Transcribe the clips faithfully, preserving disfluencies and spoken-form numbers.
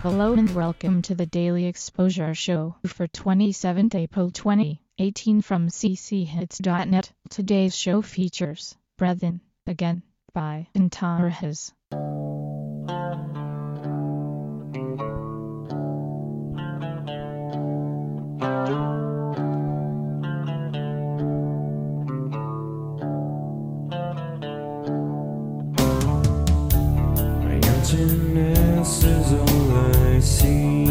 Hello and welcome to the Daily Exposure Show for twenty-seventh April twenty eighteen from c c hits dot net. Today's show features Breathin' Again by Antares. Emptiness is all I see.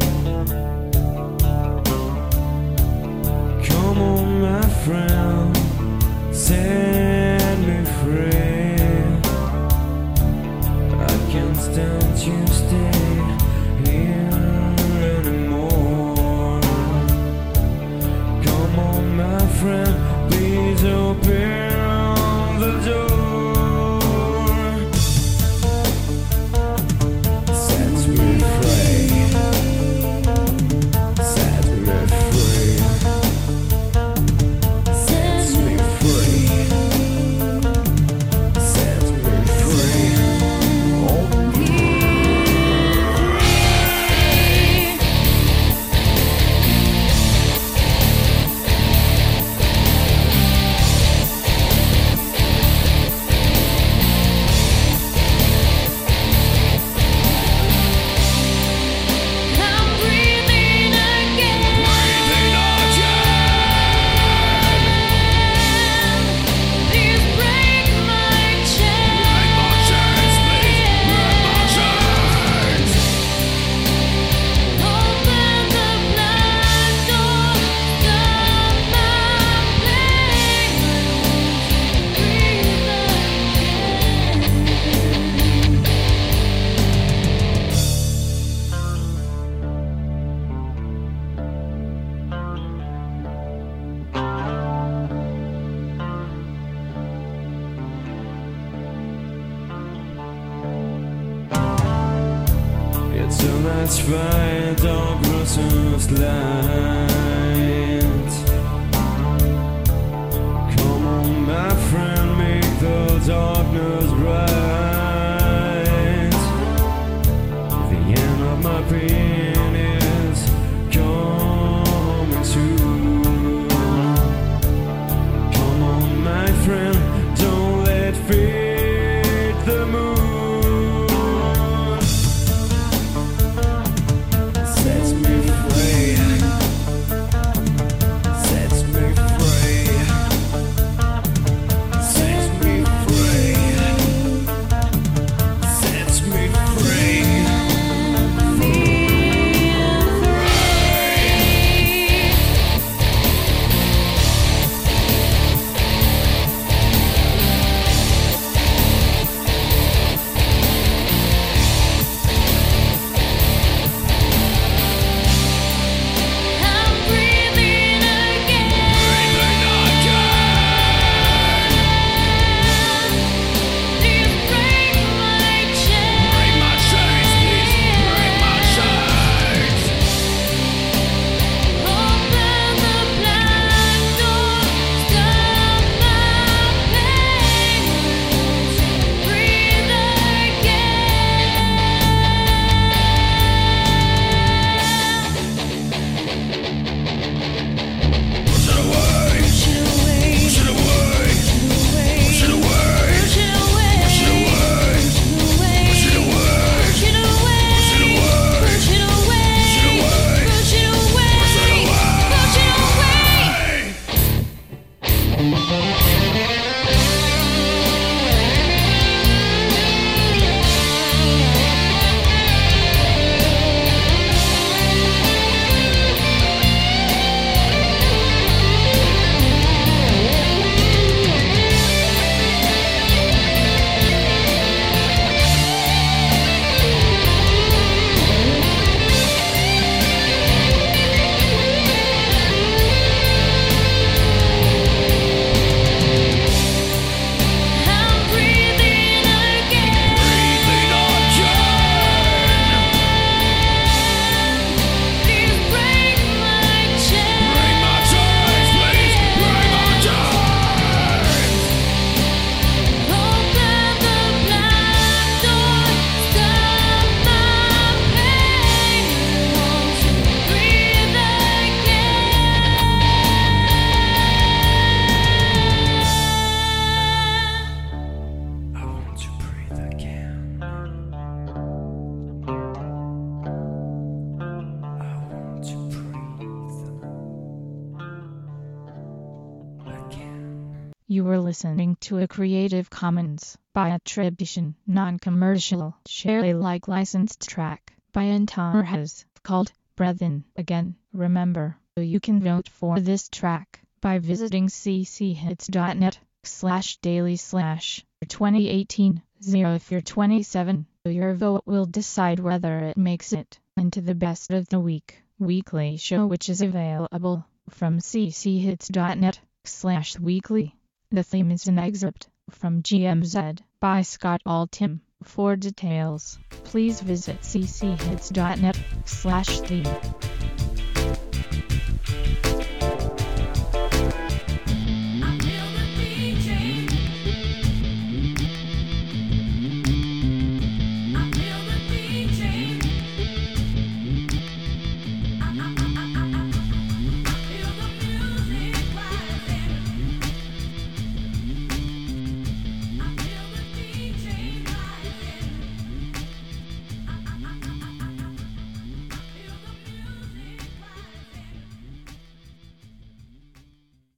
Come on, my friend, set me free. I can't stand to stay here anymore. Come on, my friend, please open the door. Tonight's fight, dark versus light. Come on, my friend, make the darkness bright. The end of my pain is coming soon. Come on, my friend, don't let fade the moon. You were listening to a Creative Commons by attribution, non-commercial, share Alike licensed track by Antares called Brethren Again. Remember, you can vote for this track by visiting cchits.net slash daily slash 2018 0. If you're twenty-seven, your vote will decide whether it makes it into the best of the week weekly show, which is available from cchits.net slash weekly. The theme is an excerpt from G M Z by Scott Altham. For details, please visit cchits.net slash theme.